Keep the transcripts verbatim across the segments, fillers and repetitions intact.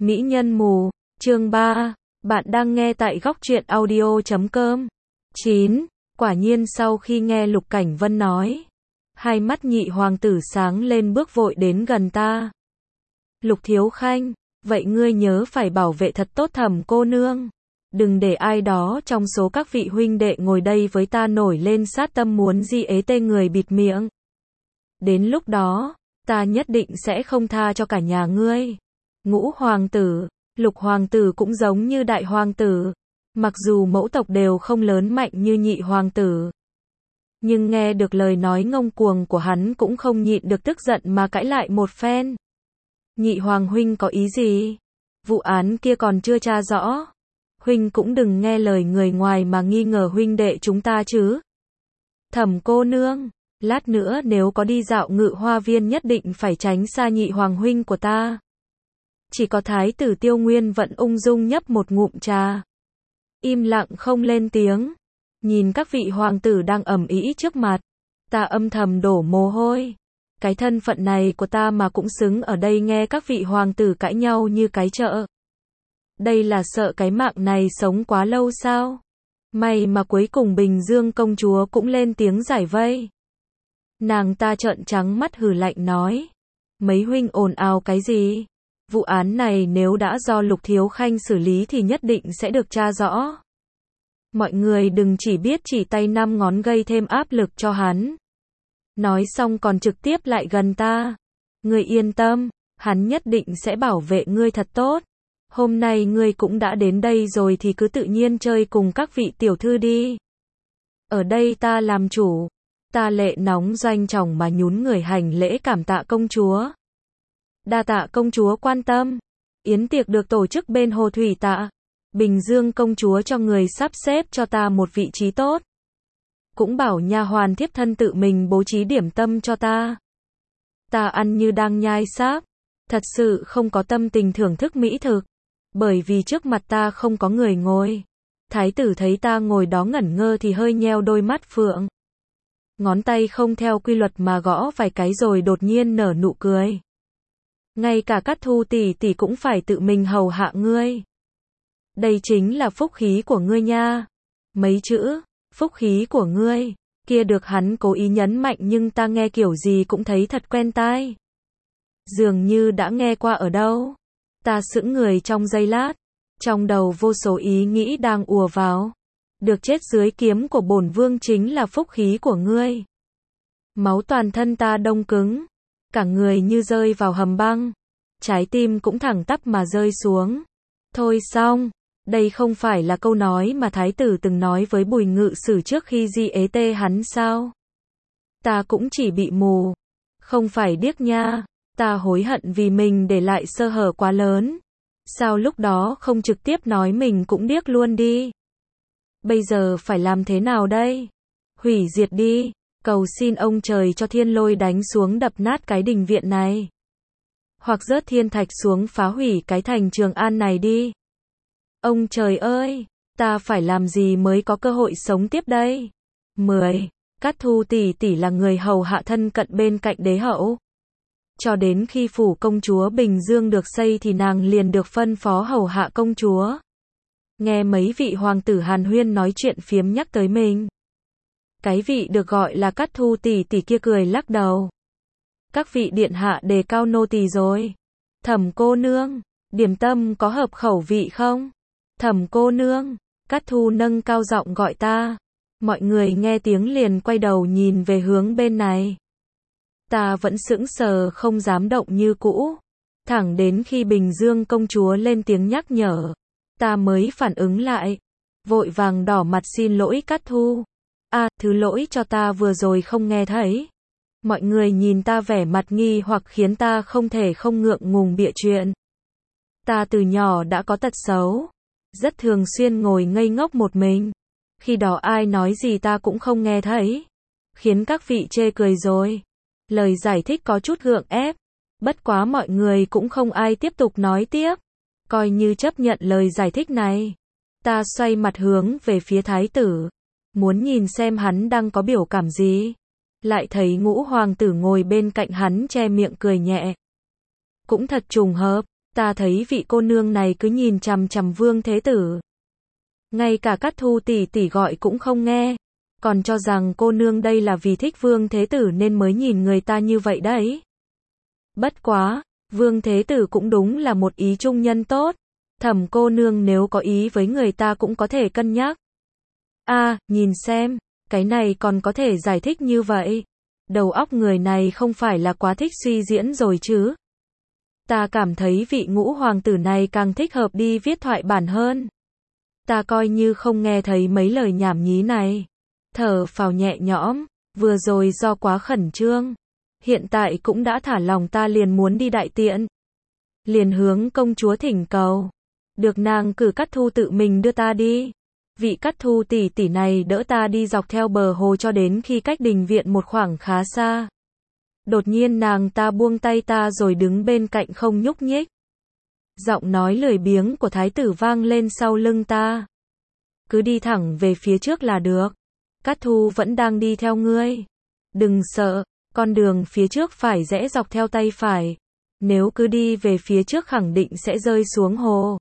Mỹ nhân mù, chương ba, bạn đang nghe tại góc truyện audio chấm com. chín. Quả nhiên sau khi nghe Lục Cảnh Vân nói, hai mắt nhị hoàng tử sáng lên bước vội đến gần ta. Lục Thiếu Khanh, vậy ngươi nhớ phải bảo vệ thật tốt Thẩm cô nương. Đừng để ai đó trong số các vị huynh đệ ngồi đây với ta nổi lên sát tâm muốn di ế tê người bịt miệng. Đến lúc đó, ta nhất định sẽ không tha cho cả nhà ngươi. Ngũ hoàng tử, Lục hoàng tử cũng giống như đại hoàng tử. Mặc dù mẫu tộc đều không lớn mạnh như nhị hoàng tử, nhưng nghe được lời nói ngông cuồng của hắn cũng không nhịn được tức giận mà cãi lại một phen. Nhị hoàng huynh có ý gì? Vụ án kia còn chưa tra rõ. Huynh cũng đừng nghe lời người ngoài mà nghi ngờ huynh đệ chúng ta chứ. Thẩm cô nương, lát nữa nếu có đi dạo Ngự Hoa Viên nhất định phải tránh xa nhị hoàng huynh của ta. Chỉ có thái tử Tiêu Nguyên vẫn ung dung nhấp một ngụm trà, im lặng không lên tiếng. Nhìn các vị hoàng tử đang ầm ĩ trước mặt, ta âm thầm đổ mồ hôi. Cái thân phận này của ta mà cũng xứng ở đây nghe các vị hoàng tử cãi nhau như cái chợ. Đây là sợ cái mạng này sống quá lâu sao? May mà cuối cùng Bình Dương công chúa cũng lên tiếng giải vây. Nàng ta trợn trắng mắt hừ lạnh nói, mấy huynh ồn ào cái gì? Vụ án này nếu đã do Lục Thiếu Khanh xử lý thì nhất định sẽ được tra rõ. Mọi người đừng chỉ biết chỉ tay năm ngón gây thêm áp lực cho hắn. Nói xong còn trực tiếp lại gần ta. Ngươi yên tâm, hắn nhất định sẽ bảo vệ ngươi thật tốt. Hôm nay ngươi cũng đã đến đây rồi thì cứ tự nhiên chơi cùng các vị tiểu thư đi. Ở đây ta làm chủ. Ta lệ nóng doanh trọng mà nhún người hành lễ cảm tạ công chúa. Đa tạ công chúa quan tâm. Yến tiệc được tổ chức bên Hồ Thủy Tạ. Bình Dương công chúa cho người sắp xếp cho ta một vị trí tốt. Cũng bảo nha hoàn thiếp thân tự mình bố trí điểm tâm cho ta. Ta ăn như đang nhai sáp. Thật sự không có tâm tình thưởng thức mỹ thực. Bởi vì trước mặt ta không có người ngồi. Thái tử thấy ta ngồi đó ngẩn ngơ thì hơi nheo đôi mắt phượng. Ngón tay không theo quy luật mà gõ vài cái rồi đột nhiên nở nụ cười. Ngay cả Cát Thu tỷ tỷ cũng phải tự mình hầu hạ ngươi. Đây chính là phúc khí của ngươi nha. Mấy chữ, phúc khí của ngươi, kia được hắn cố ý nhấn mạnh nhưng ta nghe kiểu gì cũng thấy thật quen tai. Dường như đã nghe qua ở đâu. Ta sững người trong giây lát, trong đầu vô số ý nghĩ đang ùa vào. Được chết dưới kiếm của bổn vương chính là phúc khí của ngươi. Máu toàn thân ta đông cứng, cả người như rơi vào hầm băng, trái tim cũng thẳng tắp mà rơi xuống. Thôi xong, đây không phải là câu nói mà thái tử từng nói với Bùi Ngự Sử trước khi di ế tê hắn sao? Ta cũng chỉ bị mù, không phải điếc nha. Ta hối hận vì mình để lại sơ hở quá lớn. Sao lúc đó không trực tiếp nói mình cũng điếc luôn đi? Bây giờ phải làm thế nào đây? Hủy diệt đi, cầu xin ông trời cho thiên lôi đánh xuống đập nát cái đình viện này. Hoặc rớt thiên thạch xuống phá hủy cái thành Trường An này đi. Ông trời ơi, ta phải làm gì mới có cơ hội sống tiếp đây? mười. Cát Thu tỷ tỷ là người hầu hạ thân cận bên cạnh đế hậu. Cho đến khi phủ công chúa Bình Dương được xây thì nàng liền được phân phó hầu hạ công chúa. Nghe mấy vị hoàng tử hàn huyên nói chuyện phiếm nhắc tới mình. Cái vị được gọi là Cát Thu tỷ tỷ kia cười lắc đầu. Các vị điện hạ đề cao nô tỳ rồi. Thẩm cô nương, điểm tâm có hợp khẩu vị không? Thẩm cô nương, Cát Thu nâng cao giọng gọi ta. Mọi người nghe tiếng liền quay đầu nhìn về hướng bên này. Ta vẫn sững sờ không dám động như cũ. Thẳng đến khi Bình Dương công chúa lên tiếng nhắc nhở, ta mới phản ứng lại. Vội vàng đỏ mặt xin lỗi Cát Thu. À, thứ lỗi cho ta vừa rồi không nghe thấy. Mọi người nhìn ta vẻ mặt nghi hoặc khiến ta không thể không ngượng ngùng bịa chuyện. Ta từ nhỏ đã có tật xấu. Rất thường xuyên ngồi ngây ngốc một mình. Khi đó ai nói gì ta cũng không nghe thấy. Khiến các vị chê cười rồi. Lời giải thích có chút gượng ép. Bất quá mọi người cũng không ai tiếp tục nói tiếp. Coi như chấp nhận lời giải thích này. Ta xoay mặt hướng về phía thái tử. Muốn nhìn xem hắn đang có biểu cảm gì. Lại thấy ngũ hoàng tử ngồi bên cạnh hắn che miệng cười nhẹ. Cũng thật trùng hợp. Ta thấy vị cô nương này cứ nhìn chằm chằm Vương Thế Tử. Ngay cả Cát Thu tỷ tỷ gọi cũng không nghe. Còn cho rằng cô nương đây là vì thích Vương Thế Tử nên mới nhìn người ta như vậy đấy. Bất quá, Vương Thế Tử cũng đúng là một ý trung nhân tốt. Thẩm cô nương nếu có ý với người ta cũng có thể cân nhắc. A, à, nhìn xem, cái này còn có thể giải thích như vậy. Đầu óc người này không phải là quá thích suy diễn rồi chứ. Ta cảm thấy vị ngũ hoàng tử này càng thích hợp đi viết thoại bản hơn. Ta coi như không nghe thấy mấy lời nhảm nhí này. Thở phào nhẹ nhõm, vừa rồi do quá khẩn trương. Hiện tại cũng đã thả lòng, ta liền muốn đi đại tiện. Liền hướng công chúa thỉnh cầu. Được nàng cử Cát Thu tự mình đưa ta đi. Vị Cát Thu tỷ tỷ này đỡ ta đi dọc theo bờ hồ cho đến khi cách đình viện một khoảng khá xa. Đột nhiên nàng ta buông tay ta rồi đứng bên cạnh không nhúc nhích. Giọng nói lười biếng của thái tử vang lên sau lưng ta. Cứ đi thẳng về phía trước là được. Cát Thu vẫn đang đi theo ngươi. Đừng sợ, con đường phía trước phải rẽ dọc theo tay phải. Nếu cứ đi về phía trước khẳng định sẽ rơi xuống hồ.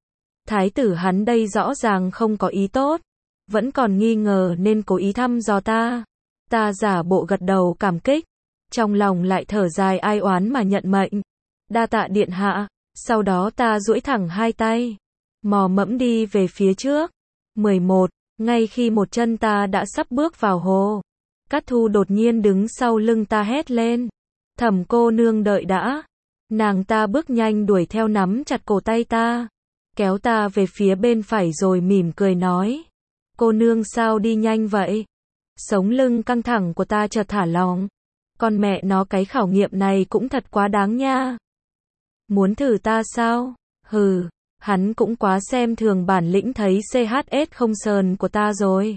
Thái tử hắn đây rõ ràng không có ý tốt. Vẫn còn nghi ngờ nên cố ý thăm dò ta. Ta giả bộ gật đầu cảm kích. Trong lòng lại thở dài ai oán mà nhận mệnh. Đa tạ điện hạ. Sau đó ta duỗi thẳng hai tay. Mò mẫm đi về phía trước. mười một. Ngay khi một chân ta đã sắp bước vào hồ. Cát Thu đột nhiên đứng sau lưng ta hét lên. Thẩm cô nương đợi đã. Nàng ta bước nhanh đuổi theo nắm chặt cổ tay ta. Kéo ta về phía bên phải rồi mỉm cười nói. Cô nương sao đi nhanh vậy? Sống lưng căng thẳng của ta chợt thả lỏng. Con mẹ nó cái khảo nghiệm này cũng thật quá đáng nha. Muốn thử ta sao? Hừ, hắn cũng quá xem thường bản lĩnh thấy xê hát ét không sờn của ta rồi.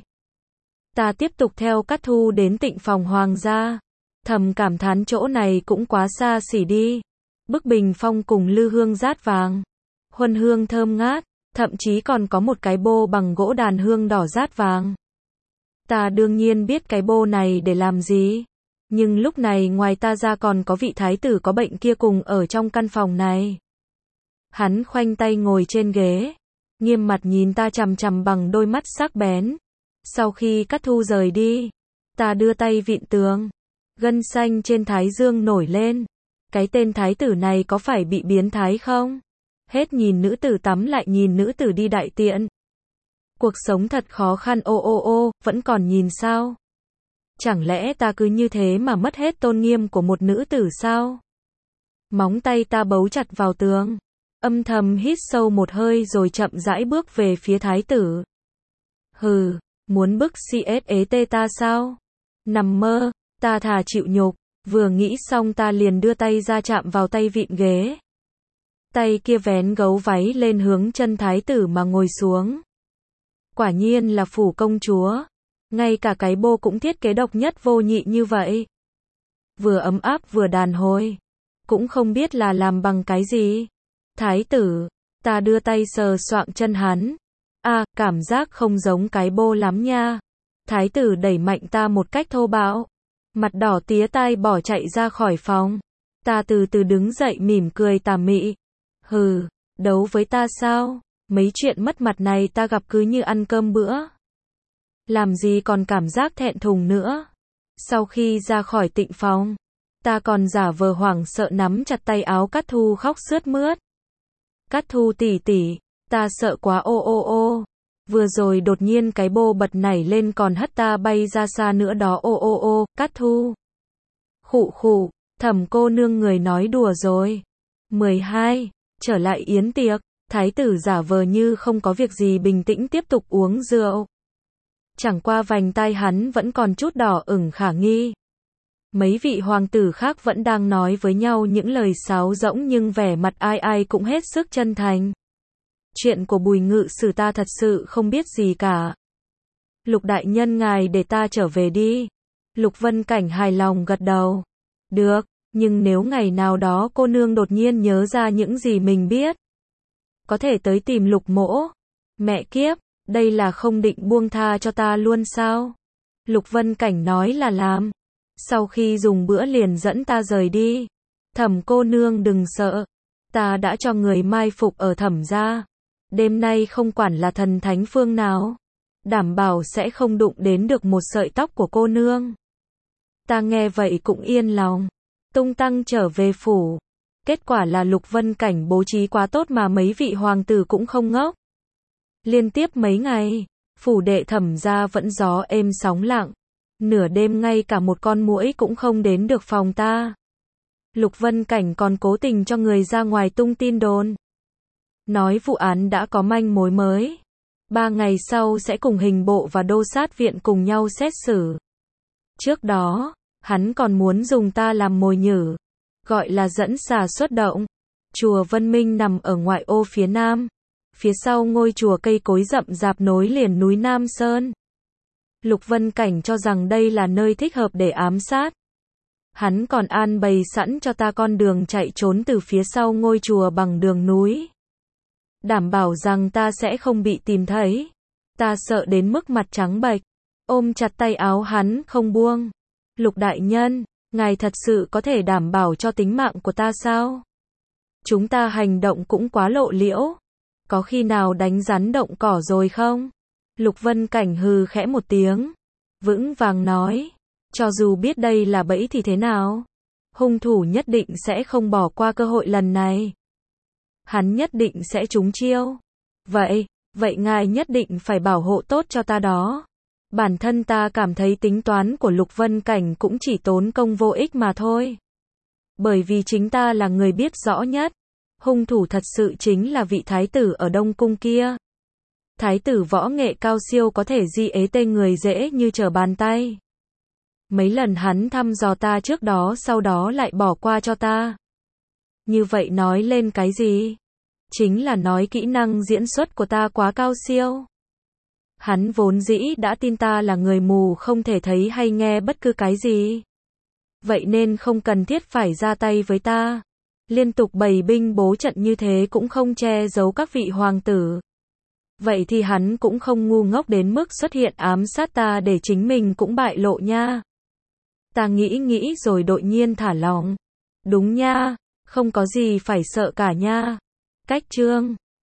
Ta tiếp tục theo Cát Thu đến tịnh phòng hoàng gia. Thầm cảm thán chỗ này cũng quá xa xỉ đi. Bức bình phong cùng lư hương rát vàng. Huân hương thơm ngát, thậm chí còn có một cái bô bằng gỗ đàn hương đỏ rát vàng. Ta đương nhiên biết cái bô này để làm gì. Nhưng lúc này ngoài ta ra còn có vị thái tử có bệnh kia cùng ở trong căn phòng này. Hắn khoanh tay ngồi trên ghế. Nghiêm mặt nhìn ta chằm chằm bằng đôi mắt sắc bén. Sau khi Cát Thu rời đi. Ta đưa tay vịn tường. Gân xanh trên thái dương nổi lên. Cái tên thái tử này có phải bị biến thái không? Hết nhìn nữ tử tắm lại nhìn nữ tử đi đại tiện. Cuộc sống thật khó khăn ô ô ô, vẫn còn nhìn sao? Chẳng lẽ ta cứ như thế mà mất hết tôn nghiêm của một nữ tử sao? Móng tay ta bấu chặt vào tường. Âm thầm hít sâu một hơi rồi chậm rãi bước về phía thái tử. Hừ, muốn bức chết ta sao? Nằm mơ, ta thà chịu nhục. Vừa nghĩ xong ta liền đưa tay ra chạm vào tay vịn ghế. Tay kia vén gấu váy lên hướng chân thái tử mà ngồi xuống. Quả nhiên là phủ công chúa. Ngay cả cái bô cũng thiết kế độc nhất vô nhị như vậy. Vừa ấm áp vừa đàn hồi. Cũng không biết là làm bằng cái gì. Thái tử, ta đưa tay sờ soạng chân hắn. À, cảm giác không giống cái bô lắm nha. Thái tử đẩy mạnh ta một cách thô bạo. Mặt đỏ tía tai bỏ chạy ra khỏi phòng. Ta từ từ đứng dậy mỉm cười tà mị. Hừ, đấu với ta sao? Mấy chuyện mất mặt này ta gặp cứ như ăn cơm bữa. Làm gì còn cảm giác thẹn thùng nữa. Sau khi ra khỏi tịnh phòng, ta còn giả vờ hoảng sợ nắm chặt tay áo Cát Thu khóc sướt mướt. Cát Thu tỷ tỷ, ta sợ quá ô ô ô. Vừa rồi đột nhiên cái bô bật nảy lên còn hất ta bay ra xa nữa đó ô ô ô, Cát Thu. Khụ khụ, Thẩm cô nương người nói đùa rồi. mười hai. Trở lại yến tiệc, thái tử giả vờ như không có việc gì bình tĩnh tiếp tục uống rượu. Chẳng qua vành tai hắn vẫn còn chút đỏ ửng khả nghi. Mấy vị hoàng tử khác vẫn đang nói với nhau những lời sáo rỗng nhưng vẻ mặt ai ai cũng hết sức chân thành. Chuyện của Bùi Ngự Sử ta thật sự không biết gì cả. Lục đại nhân ngài để ta trở về đi. Lục Vân Cảnh hài lòng gật đầu. Được, nhưng nếu ngày nào đó cô nương đột nhiên nhớ ra những gì mình biết, có thể tới tìm Lục mỗ. Mẹ kiếp, đây là không định buông tha cho ta luôn sao? Lục Vân Cảnh nói là làm. Sau khi dùng bữa liền dẫn ta rời đi. Thẩm cô nương đừng sợ. Ta đã cho người mai phục ở Thẩm gia. Đêm nay không quản là thần thánh phương nào, đảm bảo sẽ không đụng đến được một sợi tóc của cô nương. Ta nghe vậy cũng yên lòng, tung tăng trở về phủ. Kết quả là Lục Vân Cảnh bố trí quá tốt mà mấy vị hoàng tử cũng không ngốc. Liên tiếp mấy ngày, phủ đệ Thẩm gia vẫn gió êm sóng lặng. Nửa đêm ngay cả một con muỗi cũng không đến được phòng ta. Lục Vân Cảnh còn cố tình cho người ra ngoài tung tin đồn, nói vụ án đã có manh mối mới. Ba ngày sau sẽ cùng hình bộ và đô sát viện cùng nhau xét xử. Trước đó, hắn còn muốn dùng ta làm mồi nhử, gọi là dẫn xà xuất động. Chùa Vân Minh nằm ở ngoại ô phía nam. Phía sau ngôi chùa cây cối rậm rạp nối liền núi Nam Sơn. Lục Vân Cảnh cho rằng đây là nơi thích hợp để ám sát. Hắn còn an bày sẵn cho ta con đường chạy trốn từ phía sau ngôi chùa bằng đường núi. Đảm bảo rằng ta sẽ không bị tìm thấy. Ta sợ đến mức mặt trắng bệch, ôm chặt tay áo hắn không buông. Lục đại nhân, ngài thật sự có thể đảm bảo cho tính mạng của ta sao? Chúng ta hành động cũng quá lộ liễu. Có khi nào đánh rắn động cỏ rồi không? Lục Vân Cảnh hừ khẽ một tiếng, vững vàng nói, cho dù biết đây là bẫy thì thế nào? Hung thủ nhất định sẽ không bỏ qua cơ hội lần này. Hắn nhất định sẽ trúng chiêu. Vậy, vậy ngài nhất định phải bảo hộ tốt cho ta đó. Bản thân ta cảm thấy tính toán của Lục Vân Cảnh cũng chỉ tốn công vô ích mà thôi. Bởi vì chính ta là người biết rõ nhất. Hung thủ thật sự chính là vị thái tử ở Đông Cung kia. Thái tử võ nghệ cao siêu có thể di ế tên người dễ như trở bàn tay. Mấy lần hắn thăm dò ta trước đó sau đó lại bỏ qua cho ta. Như vậy nói lên cái gì? Chính là nói kỹ năng diễn xuất của ta quá cao siêu. Hắn vốn dĩ đã tin ta là người mù không thể thấy hay nghe bất cứ cái gì. Vậy nên không cần thiết phải ra tay với ta. Liên tục bày binh bố trận như thế cũng không che giấu các vị hoàng tử. Vậy thì hắn cũng không ngu ngốc đến mức xuất hiện ám sát ta để chính mình cũng bại lộ nha. Ta nghĩ nghĩ rồi đột nhiên thả lỏng. Đúng nha, không có gì phải sợ cả nha. Cách chương